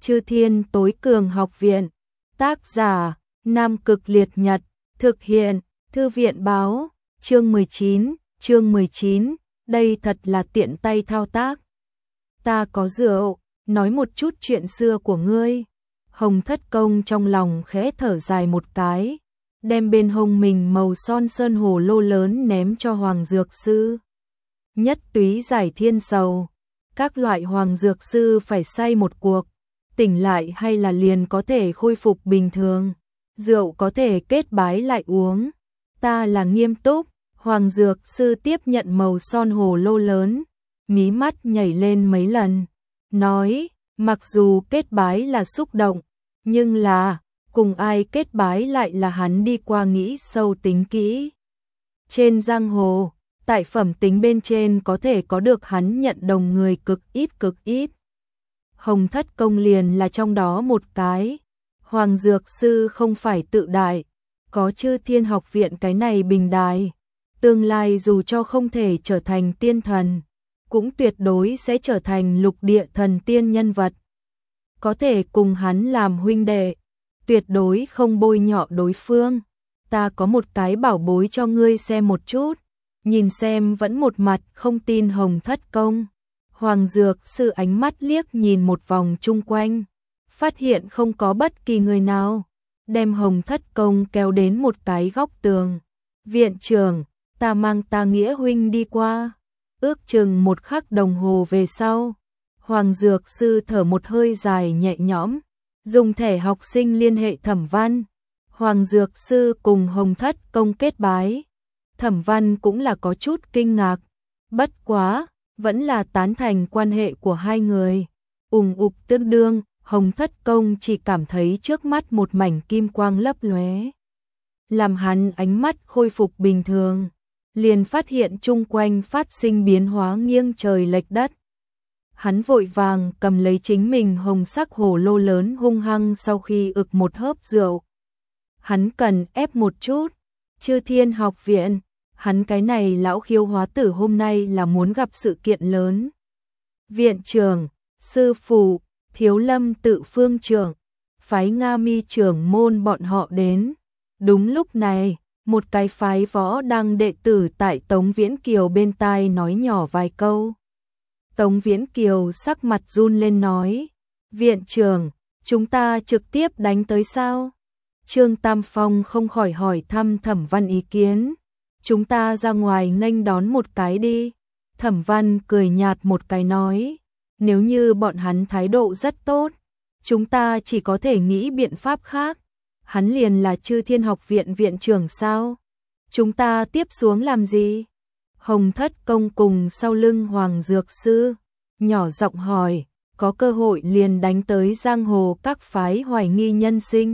Chư Thiên Tối Cường Học Viện. Tác giả: Nam Cực Liệt Nhật. Thực hiện: Thư viện báo. Chương 19, đây thật là tiện tay thao tác. Ta có rượu, nói một chút chuyện xưa của ngươi. Hồng Thất Công trong lòng khẽ thở dài một cái, đem bên hông mình màu son sơn hồ lô lớn ném cho Hoàng Dược Sư. Nhất túy giải thiên sầu, các loại Hoàng Dược Sư phải say một cuộc, tỉnh lại hay là liền có thể khôi phục bình thường, rượu có thể kết bái lại uống. Ta là nghiêm túc. Hoàng Dược Sư tiếp nhận màu son hồ lô lớn, mí mắt nhảy lên mấy lần, nói, mặc dù kết bái là xúc động, nhưng là, cùng ai kết bái lại là hắn đi qua nghĩ sâu tính kỹ. Trên giang hồ, tại phẩm tính bên trên có thể có được hắn nhận đồng người cực ít. Hồng Thất Công liền là trong đó một cái. Hoàng Dược Sư không phải tự đại, có Chư Thiên Học Viện cái này bình đài. Tương lai dù cho không thể trở thành tiên thần, cũng tuyệt đối sẽ trở thành lục địa thần tiên nhân vật. Có thể cùng hắn làm huynh đệ, tuyệt đối không bôi nhọ đối phương. Ta có một cái bảo bối cho ngươi xem một chút, nhìn xem vẫn một mặt không tin Hồng Thất Công. Hoàng Dược Sư ánh mắt liếc nhìn một vòng chung quanh, phát hiện không có bất kỳ người nào, đem Hồng Thất Công kéo đến một cái góc tường. Viện trưởng, ta mang ta nghĩa huynh đi qua. Ước chừng một khắc đồng hồ về sau, Hoàng Dược Sư thở một hơi dài nhẹ nhõm, dùng thẻ học sinh liên hệ Thẩm Văn. Hoàng Dược Sư cùng Hồng Thất Công kết bái. Thẩm Văn cũng là có chút kinh ngạc, bất quá, vẫn là tán thành quan hệ của hai người. Ục tương đương, Hồng Thất Công chỉ cảm thấy trước mắt một mảnh kim quang lấp lóe, làm hắn ánh mắt khôi phục bình thường, liền phát hiện chung quanh phát sinh biến hóa nghiêng trời lệch đất. Hắn vội vàng cầm lấy chính mình hồng sắc hồ lô lớn hung hăng sau khi ực một hớp rượu. Hắn cần ép một chút. Chư Thiên Học Viện, hắn cái này lão khiêu hóa tử hôm nay là muốn gặp sự kiện lớn. Viện trưởng, sư phụ, Thiếu Lâm Tự phương trưởng, phái Nga Mi trưởng môn bọn họ đến. Đúng lúc này, một cái phái võ đăng đệ tử tại Tống Viễn Kiều bên tai nói nhỏ vài câu. Tống Viễn Kiều sắc mặt run lên nói, viện trưởng, chúng ta trực tiếp đánh tới sao? Trương Tam Phong không khỏi hỏi thăm Thẩm Văn ý kiến. Chúng ta ra ngoài nghênh đón một cái đi. Thẩm Văn cười nhạt một cái nói, nếu như bọn hắn thái độ rất tốt, chúng ta chỉ có thể nghĩ biện pháp khác. Hắn liền là Chư Thiên Học Viện viện trưởng sao? Chúng ta tiếp xuống làm gì? Hồng Thất Công cùng sau lưng Hoàng Dược Sư, nhỏ giọng hỏi, có cơ hội liền đánh tới giang hồ các phái hoài nghi nhân sinh.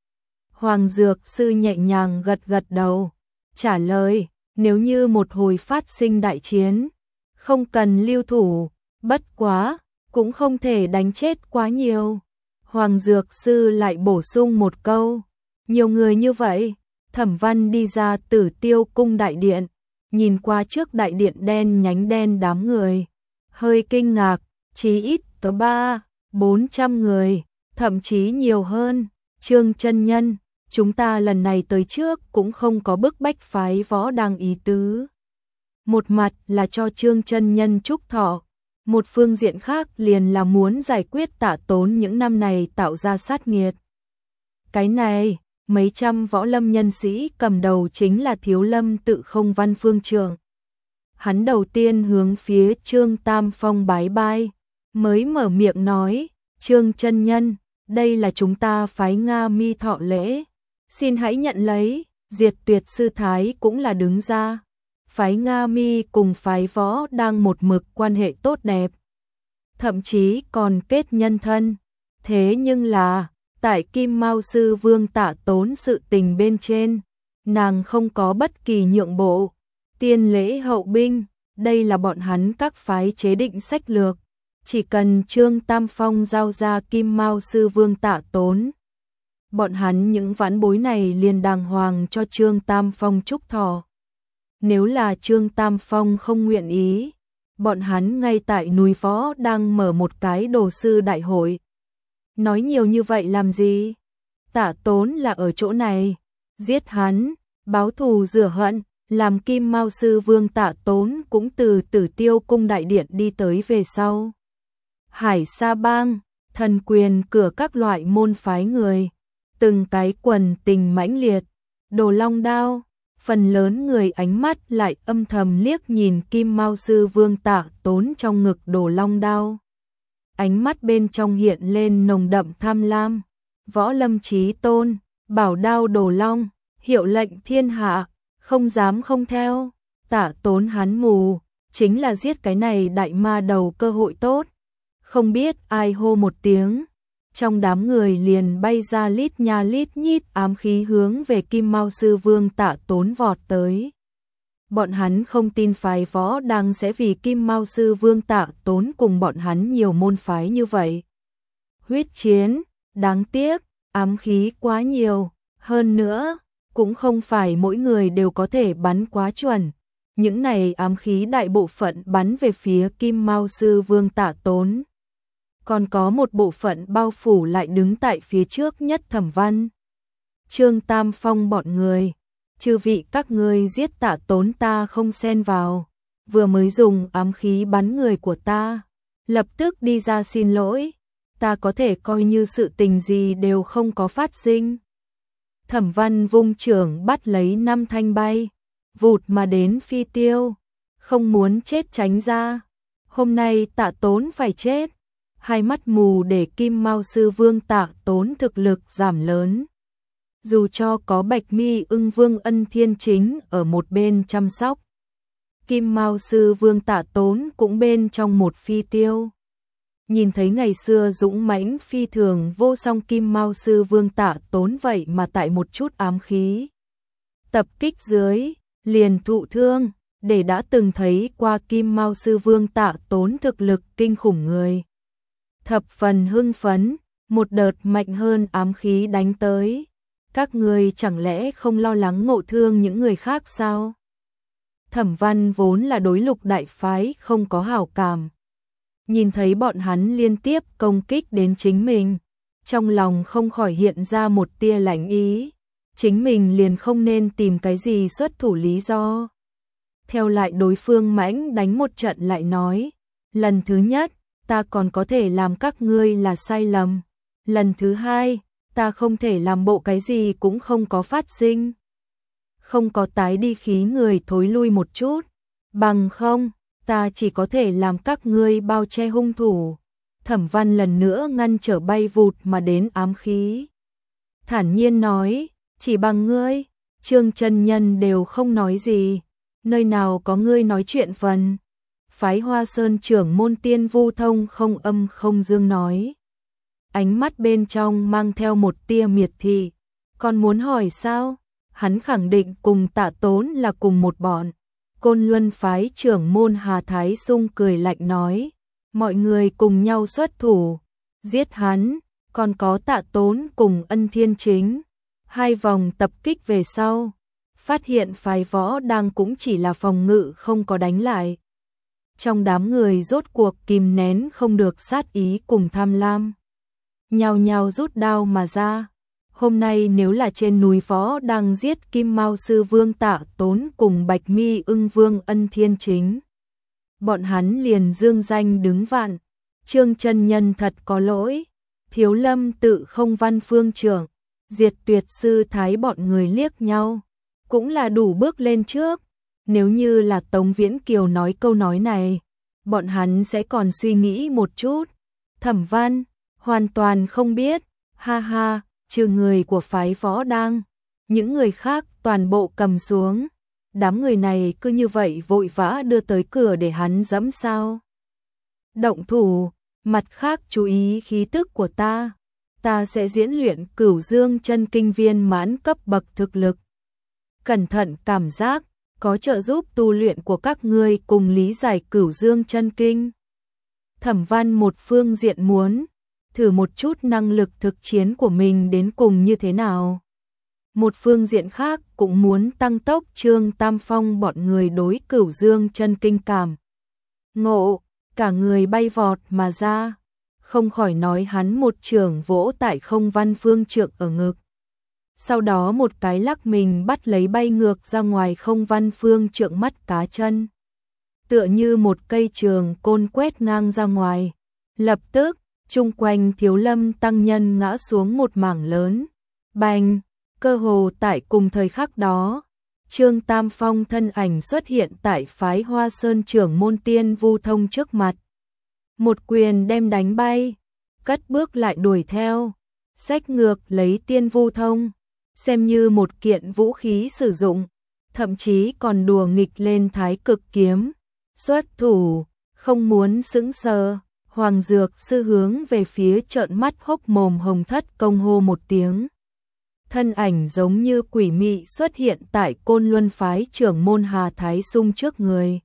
Hoàng Dược Sư nhẹ nhàng gật đầu, trả lời, nếu như một hồi phát sinh đại chiến, không cần lưu thủ, bất quá, cũng không thể đánh chết quá nhiều. Hoàng Dược Sư lại bổ sung một câu, nhiều người như vậy. Thẩm Văn đi ra Tử Tiêu Cung đại điện, nhìn qua trước đại điện đen nhánh đen đám người, hơi kinh ngạc, chí ít có 300-400 người, thậm chí nhiều hơn. Trương chân nhân, chúng ta lần này tới trước cũng không có bức bách phái võ đăng ý tứ. Một mặt là cho Trương chân nhân chúc thọ, một phương diện khác liền là muốn giải quyết Tạ Tốn những năm này tạo ra sát nghiệt. Cái này, mấy trăm võ lâm nhân sĩ cầm đầu chính là Thiếu Lâm Tự Không Văn phương trưởng. Hắn đầu tiên hướng phía Trương Tam Phong bái bai, mới mở miệng nói, Trương chân nhân, đây là chúng ta phái Nga Mi thọ lễ, xin hãy nhận lấy. Diệt Tuyệt Sư Thái cũng là đứng ra. Phái Nga Mi cùng phái võ đang một mực quan hệ tốt đẹp, thậm chí còn kết nhân thân. Thế nhưng là, tại Kim Mao Sư Vương Tạ Tốn sự tình bên trên, nàng không có bất kỳ nhượng bộ. Tiên lễ hậu binh, đây là bọn hắn các phái chế định sách lược. Chỉ cần Trương Tam Phong giao ra Kim Mao Sư Vương Tạ Tốn, bọn hắn những vãn bối này liền đàng hoàng cho Trương Tam Phong chúc thọ. Nếu là Trương Tam Phong không nguyện ý, bọn hắn ngay tại núi Võ đang mở một cái đồ sư đại hội. nói nhiều như vậy làm gì? Tạ Tốn là ở chỗ này, giết hắn, báo thù rửa hận, làm Kim Mao Sư Vương Tạ Tốn cũng từ Tử Tiêu cung đại điện đi tới về sau. Hải Sa Bang, Thần Quyền cửa các loại môn phái người, từng cái quần tình mãnh liệt, Đồ Long Đao, phần lớn người ánh mắt lại âm thầm liếc nhìn Kim Mao Sư Vương Tạ Tốn trong ngực Đồ Long Đao. Ánh mắt bên trong hiện lên nồng đậm tham lam. Võ Lâm Chí Tôn, bảo đao Đồ Long, hiệu lệnh thiên hạ, không dám không theo. Tạ Tốn hắn mù, chính là giết cái này đại ma đầu cơ hội tốt. Không biết ai hô một tiếng, trong đám người liền bay ra lít nha lít nhít ám khí hướng về Kim Mao Sư Vương Tạ Tốn vọt tới. Bọn hắn không tin phái Võ Đăng sẽ vì Kim Mao Sư Vương Tạ Tốn cùng bọn hắn nhiều môn phái như vậy. Huyết chiến, đáng tiếc, ám khí quá nhiều, hơn nữa, cũng không phải mỗi người đều có thể bắn quá chuẩn. Những này ám khí đại bộ phận bắn về phía Kim Mao Sư Vương Tạ Tốn. Còn có một bộ phận bao phủ lại đứng tại phía trước nhất Thẩm Văn, Trương Tam Phong bọn người. Chư vị các ngươi giết Tạ Tốn ta không xen vào, vừa mới dùng ám khí bắn người của ta, lập tức đi ra xin lỗi, ta có thể coi như sự tình gì đều không có phát sinh. Thẩm Văn vung trưởng bắt lấy 5 thanh bay, vụt mà đến phi tiêu, không muốn chết tránh ra. Hôm nay Tạ Tốn phải chết. Hai mắt mù để Kim Mao Sư Vương Tạ Tốn thực lực giảm lớn. Dù cho có Bạch Mi Ưng Vương Ân Thiên Chính ở một bên chăm sóc, Kim Mao Sư Vương Tạ Tốn cũng bên trong một phi tiêu. Nhìn thấy ngày xưa dũng mãnh phi thường vô song Kim Mao Sư Vương Tạ Tốn vậy mà tại một chút ám khí tập kích dưới, liền thụ thương, để đã từng thấy qua Kim Mao Sư Vương Tạ Tốn thực lực kinh khủng người. Thập phần hưng phấn, một đợt mạnh hơn ám khí đánh tới. Các người chẳng lẽ không lo lắng ngộ thương những người khác sao? Thẩm Văn vốn là đối Lục đại phái không có hảo cảm. Nhìn thấy bọn hắn liên tiếp công kích đến chính mình, trong lòng không khỏi hiện ra một tia lạnh ý. Chính mình liền không nên tìm cái gì xuất thủ lý do. Theo lại đối phương mãnh đánh một trận lại nói, lần thứ nhất, ta còn có thể làm các ngươi là sai lầm. Lần thứ hai, ta không thể làm bộ cái gì cũng không có phát sinh. Không có tái đi khí người thối lui một chút. Bằng không, ta chỉ có thể làm các ngươi bao che hung thủ. Thẩm Văn lần nữa ngăn trở bay vụt mà đến ám khí. Thản nhiên nói, chỉ bằng ngươi, Trương chân nhân đều không nói gì. Nơi nào có ngươi nói chuyện phần. Phái Hoa Sơn trưởng môn Tiên Vu Thông không âm không dương nói. Ánh mắt bên trong mang theo một tia miệt thị. Còn muốn hỏi sao? Hắn khẳng định cùng Tạ Tốn là cùng một bọn. Côn Luân phái trưởng môn Hà Thái Sung cười lạnh nói. Mọi người cùng nhau xuất thủ. Giết hắn. Còn có Tạ Tốn cùng Ân Thiên Chính. 2 vòng tập kích về sau. Phát hiện phái Võ Đăng cũng chỉ là phòng ngự không có đánh lại. Trong đám người rốt cuộc kìm nén không được sát ý cùng tham lam. Nhao nhao rút đao mà ra. Hôm nay nếu là trên núi Võ Đăng giết Kim Mao Sư Vương Tạ Tốn cùng Bạch Mi Ưng Vương Ân Thiên Chính, bọn hắn liền dương danh đứng vạn. Trương chân nhân thật có lỗi. Thiếu Lâm Tự Không Văn phương trưởng, Diệt Tuyệt sư thái bọn người liếc nhau, cũng là đủ bước lên trước. Nếu như là Tống Viễn Kiều nói câu nói này, bọn hắn sẽ còn suy nghĩ một chút. Thẩm Văn hoàn toàn không biết, ha ha, trừ người của phái Võ Đăng, những người khác toàn bộ cầm xuống. Đám người này cứ như vậy vội vã đưa tới cửa để hắn dẫm sao? Động thủ, mặt khác chú ý khí tức của ta. Ta sẽ diễn luyện Cửu Dương Chân Kinh viên mãn cấp bậc thực lực. Cẩn thận cảm giác, có trợ giúp tu luyện của các ngươi cùng lý giải Cửu Dương Chân Kinh. Thẩm Văn một phương diện muốn thử một chút năng lực thực chiến của mình đến cùng như thế nào. Một phương diện khác cũng muốn tăng tốc Trương Tam Phong bọn người đối Cửu Dương Chân Kinh cảm ngộ, cả người bay vọt mà ra. không khỏi nói hắn một chưởng vỗ tại Không Văn Phương Trượng ở ngực. Sau đó một cái lắc mình bắt lấy bay ngược ra ngoài Không Văn Phương Trượng mắt cá chân. Tựa như một cây trường côn quét ngang ra ngoài. Lập tức, chung quanh Thiếu Lâm tăng nhân ngã xuống một mảng lớn. Bành, cơ hồ tại cùng thời khắc đó, Trương Tam Phong thân ảnh xuất hiện tại phái Hoa Sơn trưởng môn Tiên Vu Thông trước mặt. Một quyền đem đánh bay, cất bước lại đuổi theo, xách ngược lấy Tiên Vu Thông, xem như một kiện vũ khí sử dụng, thậm chí còn đùa nghịch lên Thái Cực kiếm, xuất thủ, không muốn sững sờ. Hoàng Dược Sư hướng về phía trợn mắt hốc mồm Hồng Thất Công hô một tiếng. Thân ảnh giống như quỷ mị xuất hiện tại Côn Luân phái trưởng môn Hà Thái Sung trước người.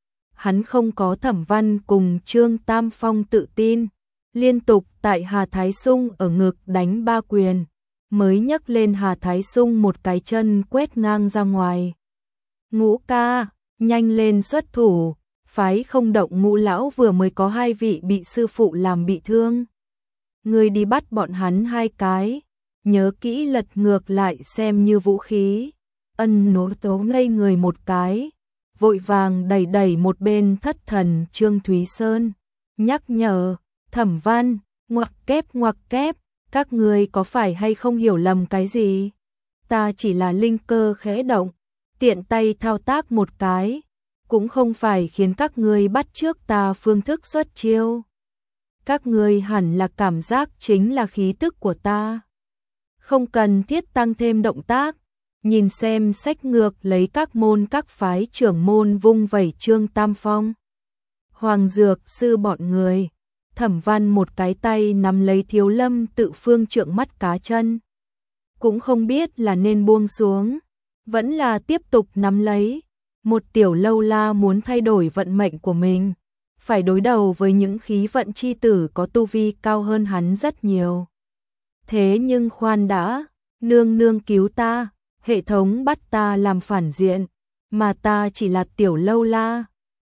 Hắn không có Thẩm Văn cùng Trương Tam Phong tự tin, liên tục tại Hà Thái Sung ở ngực đánh 3 quyền, mới nhấc lên Hà Thái Sung một cái chân quét ngang ra ngoài. Ngũ ca, nhanh lên xuất thủ, phái Không Động Ngũ lão vừa mới có 2 vị bị sư phụ làm bị thương. Ngươi đi bắt bọn hắn 2 cái, nhớ kỹ lật ngược lại xem như vũ khí. Ân Nỗ Tố ngây người một cái, vội vàng đẩy đẩy một bên thất thần Trương Thúy Sơn, nhắc nhở, Thẩm Văn, ngoặc kép, các ngươi có phải hay không hiểu lầm cái gì? Ta chỉ là linh cơ khẽ động, tiện tay thao tác một cái, cũng không phải khiến các ngươi bắt chước ta phương thức xuất chiêu. Các ngươi hẳn là cảm giác chính là khí tức của ta. Không cần thiết tăng thêm động tác, nhìn xem sách ngược lấy các môn các phái trưởng môn vung vẩy Trương Tam Phong. Hoàng Dược Sư bọn người, Thẩm Văn một cái tay nắm lấy Thiếu Lâm Tự Phương Trượng mắt cá chân. Cũng không biết là nên buông xuống, vẫn là tiếp tục nắm lấy. Một tiểu lâu la muốn thay đổi vận mệnh của mình, phải đối đầu với những khí vận chi tử có tu vi cao hơn hắn rất nhiều. Thế nhưng khoan đã, nương nương cứu ta, hệ thống bắt ta làm phản diện, mà ta chỉ là tiểu lâu la,